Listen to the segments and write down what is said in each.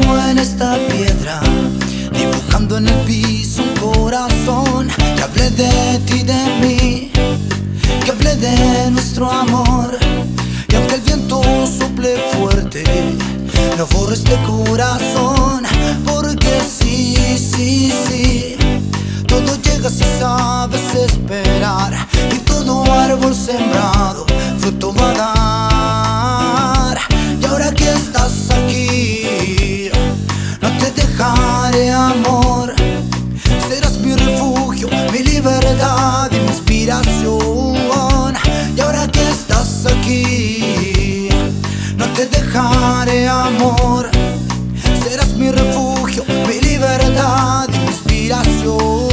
en esta piedra, dibujando en el piso un corazón. Que hablé de ti, de mí, que hablé de nuestro amor. Y aunque el viento sople fuerte, no borres este corazón. Porque sí, sí, sí, todo llega si sabes esperar. Y todo árbol sembrado fruto va a dar. Y ahora que estás aquí, no te dejaré, amor. Serás mi refugio, mi libertad y mi inspiración. Y ahora que estás aquí, no te dejaré, amor. Serás mi refugio, mi libertad y mi inspiración.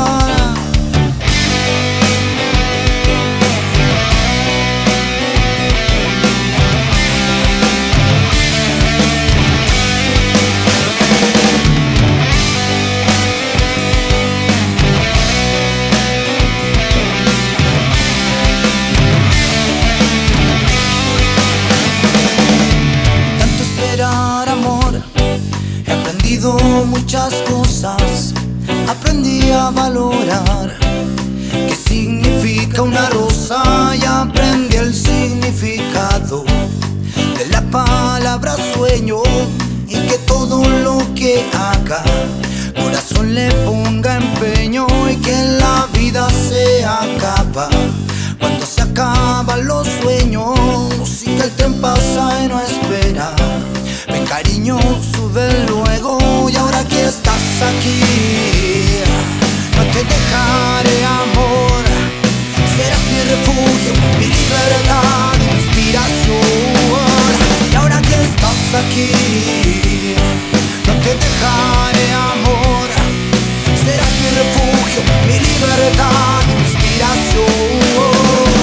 Muchas cosas aprendí a valorar. ¿Qué significa una rosa? Y aprendí el significado de la palabra sueño. Y que todo lo que haga, corazón le ponga empeño. Y que la vida se acaba cuando se acaban los sueños. Y que el tren pasa y no espera. Ven, cariño, sube luego. Y ahora que estás aquí, no te dejaré, amor. Serás mi refugio, mi libertad y mi inspiración. Y ahora que estás aquí, no te dejaré, amor. Serás mi refugio, mi libertad y mi inspiración.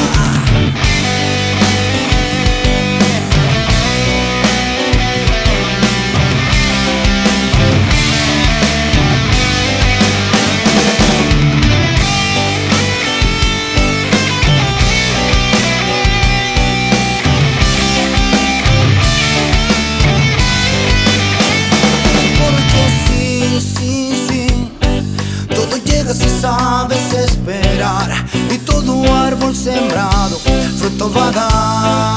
Si sabes esperar, y todo árbol sembrado fruto va a dar.